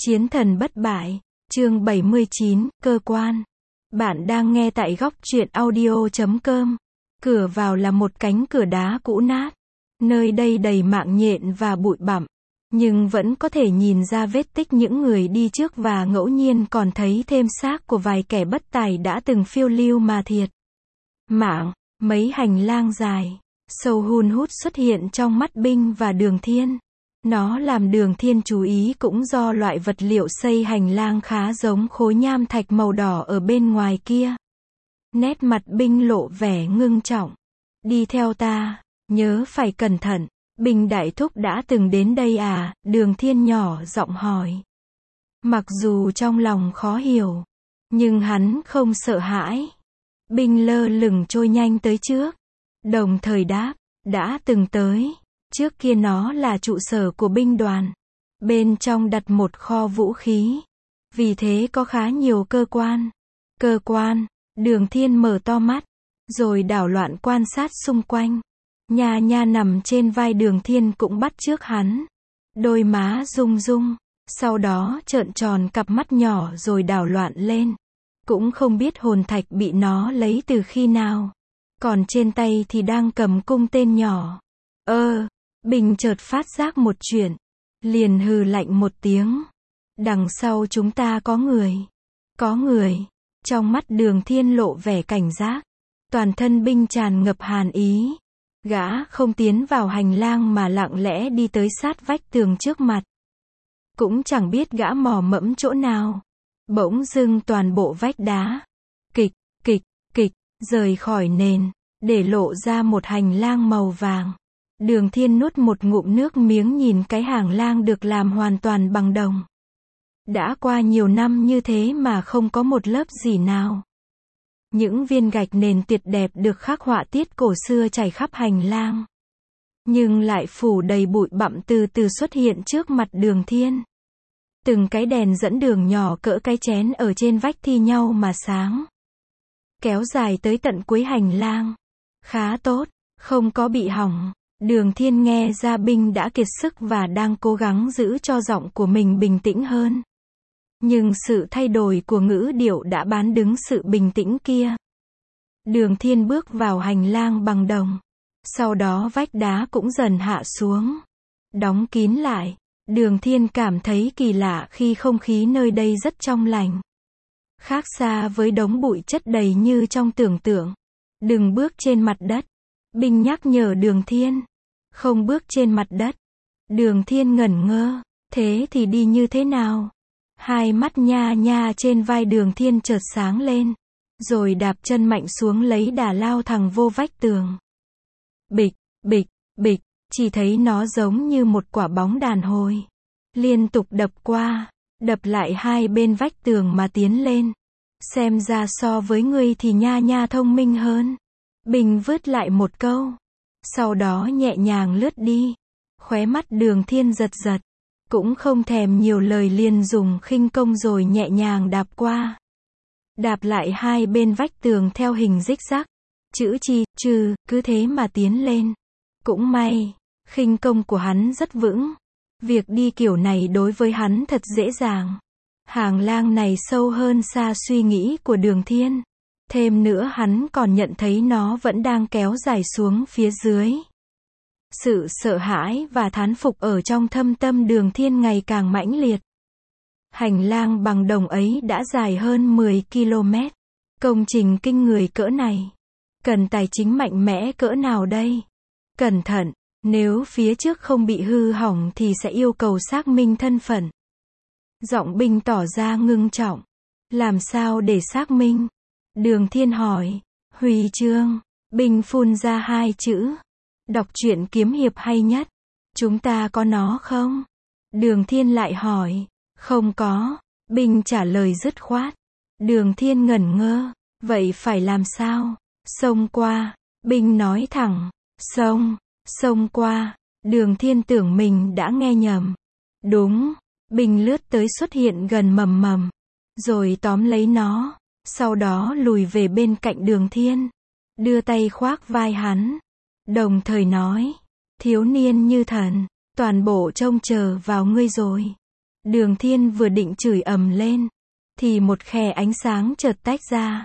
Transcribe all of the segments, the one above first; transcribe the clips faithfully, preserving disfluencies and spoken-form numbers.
Chiến thần bất bại, chương bảy mươi chín, cơ quan. Bạn đang nghe tại góc truyện audio chấm com. Cửa vào là một cánh cửa đá cũ nát. Nơi đây đầy mạng nhện và bụi bặm, nhưng vẫn có thể nhìn ra vết tích những người đi trước và ngẫu nhiên còn thấy thêm xác của vài kẻ bất tài đã từng phiêu lưu mà thiệt mạng. Mấy hành lang dài, sâu hun hút xuất hiện trong mắt Binh và Đường Thiên. Nó làm Đường Thiên chú ý cũng do loại vật liệu xây hành lang khá giống khối nham thạch màu đỏ ở bên ngoài kia. Nét mặt Binh lộ vẻ ngưng trọng. Đi theo ta, nhớ phải cẩn thận. Binh đại thúc đã từng đến đây à? Đường Thiên nhỏ giọng hỏi. Mặc dù trong lòng khó hiểu, nhưng hắn không sợ hãi. Binh lơ lửng trôi nhanh tới trước, đồng thời đáp, đã từng tới. Trước kia nó là trụ sở của binh đoàn. Bên trong đặt một kho vũ khí. Vì thế có khá nhiều cơ quan. Cơ quan, Đường Thiên mở to mắt, rồi đảo loạn quan sát xung quanh. Nha Nha nằm trên vai Đường Thiên cũng bắt chước hắn. Đôi má rung rung, sau đó trợn tròn cặp mắt nhỏ rồi đảo loạn lên. Cũng không biết hồn thạch bị nó lấy từ khi nào. Còn trên tay thì đang cầm cung tên nhỏ. Ơ, Bình chợt phát giác một chuyện. Liền hừ lạnh một tiếng. Đằng sau chúng ta có người. Có người. Trong mắt Đường Thiên lộ vẻ cảnh giác. Toàn thân Binh tràn ngập hàn ý. Gã không tiến vào hành lang mà lặng lẽ đi tới sát vách tường trước mặt. Cũng chẳng biết gã mò mẫm chỗ nào. Bỗng dưng toàn bộ vách đá. Kịch, kịch, kịch, rời khỏi nền. Để lộ ra một hành lang màu vàng. Đường Thiên nuốt một ngụm nước miếng nhìn cái hành lang được làm hoàn toàn bằng đồng. Đã qua nhiều năm như thế mà không có một lớp gì nào. Những viên gạch nền tuyệt đẹp được khắc họa tiết cổ xưa trải khắp hành lang. Nhưng lại phủ đầy bụi bặm từ từ xuất hiện trước mặt Đường Thiên. Từng cái đèn dẫn đường nhỏ cỡ cái chén ở trên vách thi nhau mà sáng. Kéo dài tới tận cuối hành lang. Khá tốt, không có bị hỏng. Đường Thiên nghe ra Binh đã kiệt sức và đang cố gắng giữ cho giọng của mình bình tĩnh hơn. Nhưng sự thay đổi của ngữ điệu đã bán đứng sự bình tĩnh kia. Đường Thiên bước vào hành lang bằng đồng. Sau đó vách đá cũng dần hạ xuống. Đóng kín lại. Đường Thiên cảm thấy kỳ lạ khi không khí nơi đây rất trong lành. Khác xa với đống bụi chất đầy như trong tưởng tượng. Đừng bước trên mặt đất. Binh nhắc nhở Đường Thiên. Không bước trên mặt đất. Đường Thiên ngẩn ngơ. Thế thì đi như thế nào? Hai mắt Nha Nha trên vai Đường Thiên chợt sáng lên. Rồi đạp chân mạnh xuống lấy đà lao thẳng vô vách tường. Bịch, bịch, bịch. Chỉ thấy nó giống như một quả bóng đàn hồi. Liên tục đập qua, đập lại hai bên vách tường mà tiến lên. Xem ra so với ngươi thì Nha Nha thông minh hơn. Bình vứt lại một câu. Sau đó nhẹ nhàng lướt đi. Khóe mắt Đường Thiên giật giật. Cũng không thèm nhiều lời liền dùng khinh công rồi nhẹ nhàng đạp qua. Đạp lại hai bên vách tường theo hình rích rắc. Chữ chi, trừ, cứ thế mà tiến lên. Cũng may, khinh công của hắn rất vững. Việc đi kiểu này đối với hắn thật dễ dàng. Hành lang này sâu hơn xa suy nghĩ của Đường Thiên. Thêm nữa hắn còn nhận thấy nó vẫn đang kéo dài xuống phía dưới. Sự sợ hãi và thán phục ở trong thâm tâm Đường Thiên ngày càng mãnh liệt. Hành lang bằng đồng ấy đã dài hơn mười ki lô mét. Công trình kinh người cỡ này. Cần tài chính mạnh mẽ cỡ nào đây? Cẩn thận, nếu phía trước không bị hư hỏng thì sẽ yêu cầu xác minh thân phận. Giọng Binh tỏ ra ngưng trọng. Làm sao để xác minh? Đường Thiên hỏi. Huy chương. Binh phun ra hai chữ. Đọc truyện kiếm hiệp hay nhất. Chúng ta có nó không? Đường Thiên lại hỏi. Không có. Binh trả lời dứt khoát. Đường Thiên ngẩn ngơ. Vậy phải làm sao? Xông qua. Binh nói thẳng. Xông. Xông qua. Đường Thiên tưởng mình đã nghe nhầm. Đúng. Binh lướt tới xuất hiện gần Mầm Mầm. Rồi tóm lấy nó. Sau đó lùi về bên cạnh Đường Thiên. Đưa tay khoác vai hắn. Đồng thời nói. Thiếu niên như thần. Toàn bộ trông chờ vào ngươi rồi. Đường Thiên vừa định chửi ầm lên, thì một khe ánh sáng chợt tách ra.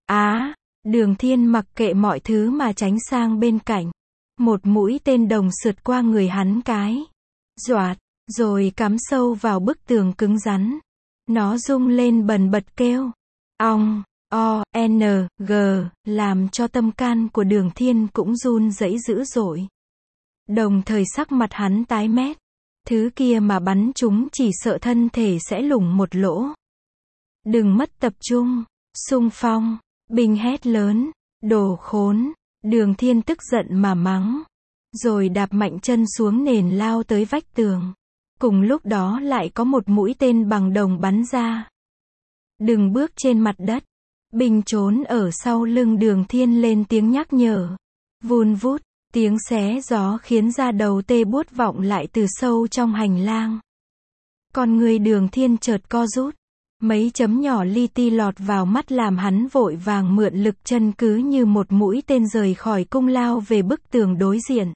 Á, Đường Thiên mặc kệ mọi thứ mà tránh sang bên cạnh. Một mũi tên đồng sượt qua người hắn cái. Doạt, rồi cắm sâu vào bức tường cứng rắn. Nó rung lên bần bật kêu. Ong, o, n, g, làm cho tâm can của Đường Thiên cũng run rẩy dữ dội. Đồng thời sắc mặt hắn tái mét. Thứ kia mà bắn chúng chỉ sợ thân thể sẽ lủng một lỗ. Đừng mất tập trung. Xung phong. Binh hét lớn. Đồ khốn. Đường Thiên tức giận mà mắng. Rồi đạp mạnh chân xuống nền lao tới vách tường. Cùng lúc đó lại có một mũi tên bằng đồng bắn ra. Đừng bước trên mặt đất. Binh trốn ở sau lưng Đường Thiên lên tiếng nhắc nhở. Vun vút. Tiếng xé gió khiến da đầu tê buốt vọng lại từ sâu trong hành lang. Con người Đường Thiên chợt co rút. Mấy chấm nhỏ li ti lọt vào mắt làm hắn vội vàng mượn lực chân cứ như một mũi tên rời khỏi cung lao về bức tường đối diện.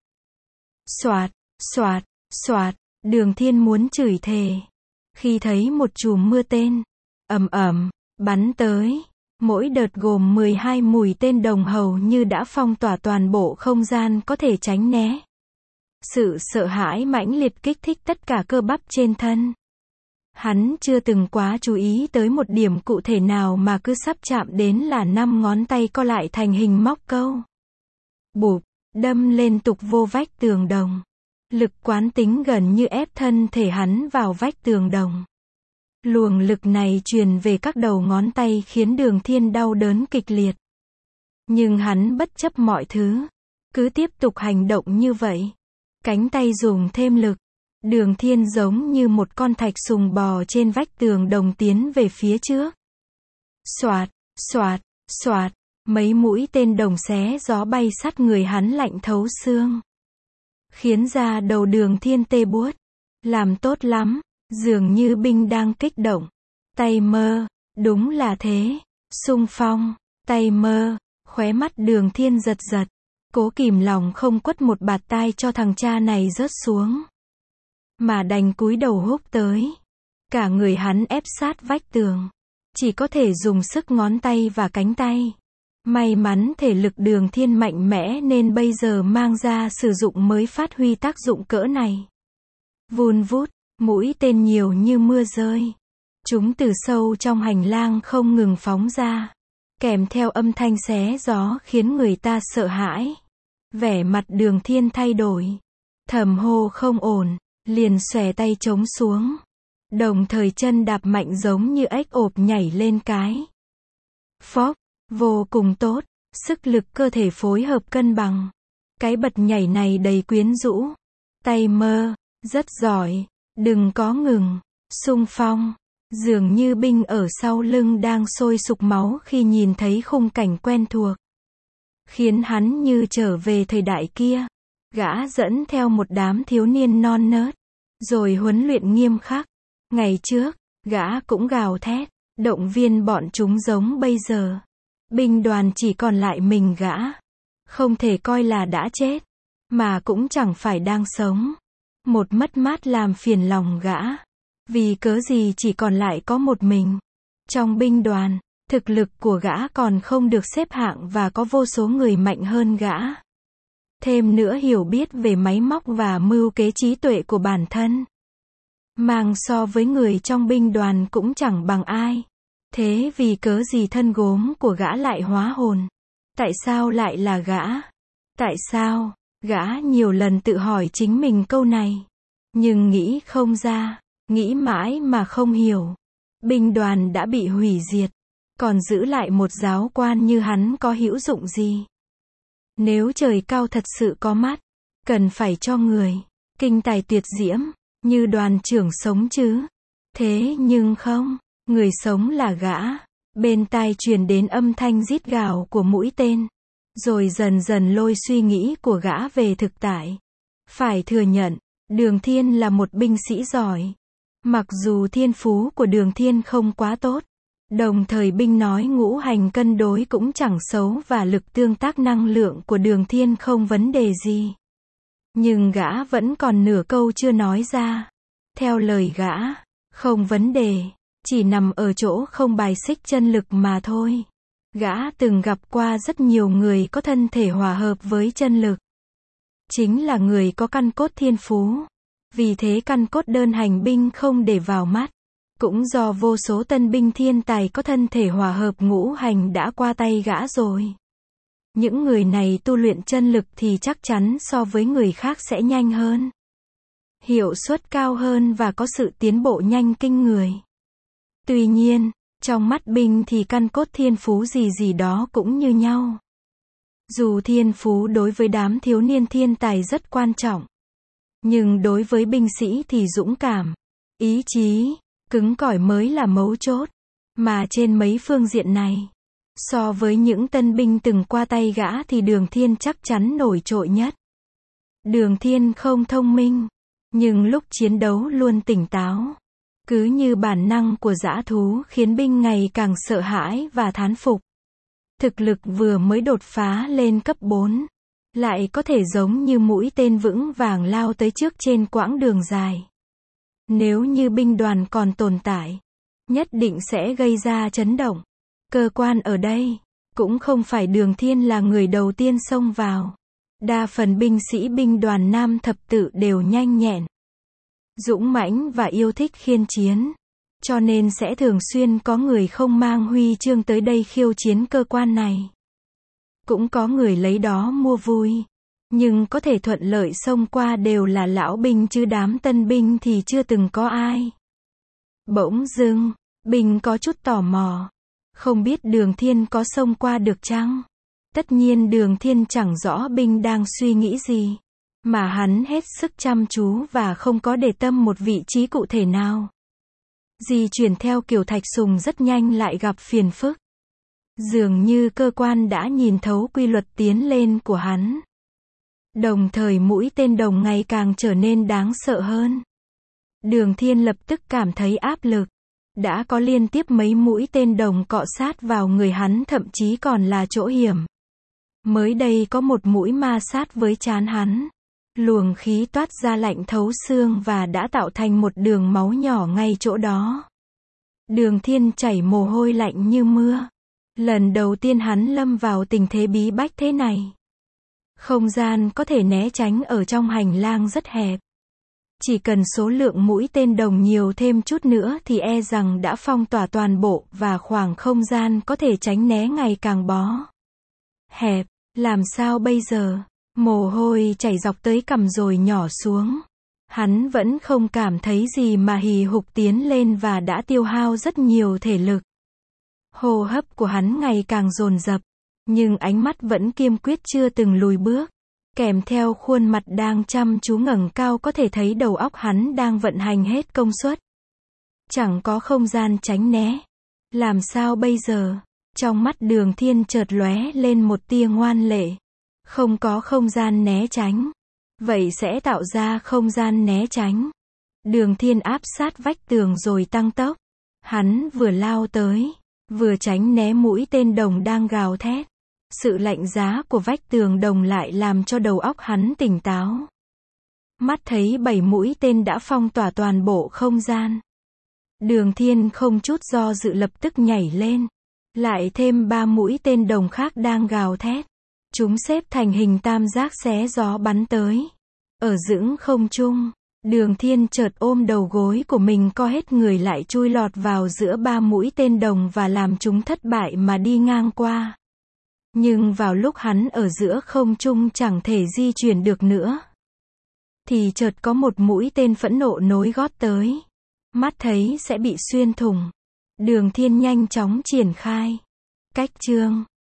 Xoạt, xoạt, xoạt, Đường Thiên muốn chửi thề. Khi thấy một chùm mưa tên, ầm ầm, bắn tới. Mỗi đợt gồm mười hai mũi tên đồng hầu như đã phong tỏa toàn bộ không gian có thể tránh né. Sự sợ hãi mãnh liệt kích thích tất cả cơ bắp trên thân. Hắn chưa từng quá chú ý tới một điểm cụ thể nào mà cứ sắp chạm đến là năm ngón tay co lại thành hình móc câu. Bụp, đâm liên tục vô vách tường đồng. Lực quán tính gần như ép thân thể hắn vào vách tường đồng. Luồng lực này truyền về các đầu ngón tay khiến Đường Thiên đau đớn kịch liệt. Nhưng hắn bất chấp mọi thứ, cứ tiếp tục hành động như vậy. Cánh tay dùng thêm lực. Đường Thiên giống như một con thạch sùng bò trên vách tường đồng tiến về phía trước. Xoạt, xoạt, xoạt, mấy mũi tên đồng xé gió bay sát người hắn lạnh thấu xương. Khiến da đầu Đường Thiên tê buốt. Làm tốt lắm, dường như binh đang kích động. Tay mơ, đúng là thế. Xung phong, tay mơ, khóe mắt Đường Thiên giật giật. Cố kìm lòng không quất một bạt tai cho thằng cha này rớt xuống. Mà đành cúi đầu húc tới. Cả người hắn ép sát vách tường. Chỉ có thể dùng sức ngón tay và cánh tay. May mắn thể lực Đường Thiên mạnh mẽ nên bây giờ mang ra sử dụng mới phát huy tác dụng cỡ này. Vun vút, mũi tên nhiều như mưa rơi. Chúng từ sâu trong hành lang không ngừng phóng ra. Kèm theo âm thanh xé gió khiến người ta sợ hãi. Vẻ mặt Đường Thiên thay đổi. Thầm hô không ổn. Liền xòe tay chống xuống. Đồng thời chân đạp mạnh giống như ếch ộp nhảy lên cái. Phốc, vô cùng tốt. Sức lực cơ thể phối hợp cân bằng. Cái bật nhảy này đầy quyến rũ. Tay mơ, rất giỏi. Đừng có ngừng. Xung phong. Dường như binh ở sau lưng đang sôi sục máu khi nhìn thấy khung cảnh quen thuộc. Khiến hắn như trở về thời đại kia. Gã dẫn theo một đám thiếu niên non nớt. Rồi huấn luyện nghiêm khắc. Ngày trước, gã cũng gào thét. Động viên bọn chúng giống bây giờ. Binh đoàn chỉ còn lại mình gã. Không thể coi là đã chết. Mà cũng chẳng phải đang sống. Một mất mát làm phiền lòng gã. Vì cớ gì chỉ còn lại có một mình. Trong binh đoàn, thực lực của gã còn không được xếp hạng và có vô số người mạnh hơn gã. Thêm nữa hiểu biết về máy móc và mưu kế trí tuệ của bản thân. Mang so với người trong binh đoàn cũng chẳng bằng ai. Thế vì cớ gì thân gốm của gã lại hóa hồn? Tại sao lại là gã? Tại sao? Gã nhiều lần tự hỏi chính mình câu này. Nhưng nghĩ không ra. Nghĩ mãi mà không hiểu. Binh đoàn đã bị hủy diệt. Còn giữ lại một giáo quan như hắn có hữu dụng gì? Nếu trời cao thật sự có mắt, cần phải cho người kinh tài tuyệt diễm, như đoàn trưởng sống chứ. Thế nhưng không, người sống là gã. Bên tai truyền đến âm thanh rít gào của mũi tên. Rồi dần dần lôi suy nghĩ của gã về thực tại. Phải thừa nhận, Đường Thiên là một binh sĩ giỏi. Mặc dù thiên phú của Đường Thiên không quá tốt. Đồng thời binh nói ngũ hành cân đối cũng chẳng xấu và lực tương tác năng lượng của Đường Thiên không vấn đề gì. Nhưng gã vẫn còn nửa câu chưa nói ra. Theo lời gã, Không vấn đề, chỉ nằm ở chỗ không bài xích chân lực mà thôi. Gã từng gặp qua rất nhiều người có thân thể hòa hợp với chân lực. Chính là người có căn cốt thiên phú. Vì thế căn cốt đơn hành binh không để vào mắt. Cũng do vô số tân binh thiên tài có thân thể hòa hợp ngũ hành đã qua tay gã rồi. Những người này tu luyện chân lực thì chắc chắn so với người khác sẽ nhanh hơn. Hiệu suất cao hơn và có sự tiến bộ nhanh kinh người. Tuy nhiên, trong mắt binh thì căn cốt thiên phú gì gì đó cũng như nhau. Dù thiên phú đối với đám thiếu niên thiên tài rất quan trọng. Nhưng đối với binh sĩ thì dũng cảm, ý chí, cứng cỏi mới là mấu chốt. Mà trên mấy phương diện này, so với những tân binh từng qua tay gã thì Đường Thiên chắc chắn nổi trội nhất. Đường Thiên không thông minh, nhưng lúc chiến đấu luôn tỉnh táo. Cứ như bản năng của dã thú khiến binh ngày càng sợ hãi và thán phục. Thực lực vừa mới đột phá lên cấp bốn, lại có thể giống như mũi tên vững vàng lao tới trước trên quãng đường dài. Nếu như binh đoàn còn tồn tại, nhất định sẽ gây ra chấn động. Cơ quan ở đây, cũng không phải Đường Thiên là người đầu tiên xông vào. Đa phần binh sĩ binh đoàn Nam Thập Tự đều nhanh nhẹn, dũng mãnh và yêu thích khiên chiến. Cho nên sẽ thường xuyên có người không mang huy chương tới đây khiêu chiến cơ quan này. Cũng có người lấy đó mua vui. Nhưng có thể thuận lợi xông qua đều là lão binh chứ đám tân binh thì chưa từng có ai. Bỗng dưng, binh có chút tò mò. Không biết Đường Thiên có xông qua được chăng? Tất nhiên Đường Thiên chẳng rõ binh đang suy nghĩ gì. Mà hắn hết sức chăm chú và không có để tâm một vị trí cụ thể nào. Di chuyển theo kiểu thạch sùng rất nhanh lại gặp phiền phức. Dường như cơ quan đã nhìn thấu quy luật tiến lên của hắn. Đồng thời mũi tên đồng ngày càng trở nên đáng sợ hơn. Đường Thiên lập tức cảm thấy áp lực. Đã có liên tiếp mấy mũi tên đồng cọ sát vào người hắn, thậm chí còn là chỗ hiểm. Mới đây có một mũi ma sát với trán hắn. Luồng khí toát ra lạnh thấu xương và đã tạo thành một đường máu nhỏ ngay chỗ đó. Đường Thiên chảy mồ hôi lạnh như mưa. Lần đầu tiên hắn lâm vào tình thế bí bách thế này. Không gian có thể né tránh ở trong hành lang rất hẹp. Chỉ cần số lượng mũi tên đồng nhiều thêm chút nữa thì e rằng đã phong tỏa toàn bộ và khoảng không gian có thể tránh né ngày càng bó hẹp. Làm sao bây giờ? Mồ hôi chảy dọc tới cằm rồi nhỏ xuống. Hắn vẫn không cảm thấy gì mà hì hục tiến lên và đã tiêu hao rất nhiều thể lực. Hô hấp của hắn ngày càng dồn dập, nhưng ánh mắt vẫn kiên quyết chưa từng lùi bước. Kèm theo khuôn mặt đang chăm chú ngẩng cao có thể thấy đầu óc hắn đang vận hành hết công suất. Chẳng có không gian tránh né. Làm sao bây giờ? Trong mắt Đường Thiên chợt lóe lên một tia ngoan lệ. Không có không gian né tránh. Vậy sẽ tạo ra không gian né tránh. Đường Thiên áp sát vách tường rồi tăng tốc. Hắn vừa lao tới, vừa tránh né mũi tên đồng đang gào thét. Sự lạnh giá của vách tường đồng lại làm cho đầu óc hắn tỉnh táo. Mắt thấy bảy mũi tên đã phong tỏa toàn bộ không gian. Đường Thiên không chút do dự lập tức nhảy lên. Lại thêm ba mũi tên đồng khác đang gào thét. Chúng xếp thành hình tam giác xé gió bắn tới. Ở giữa không trung, Đường Thiên chợt ôm đầu gối của mình co hết người lại chui lọt vào giữa ba mũi tên đồng và làm chúng thất bại mà đi ngang qua. Nhưng vào lúc hắn ở giữa không trung chẳng thể di chuyển được nữa, thì chợt có một mũi tên phẫn nộ nối gót tới. Mắt thấy sẽ bị xuyên thủng. Đường Thiên nhanh chóng triển khai cách chương.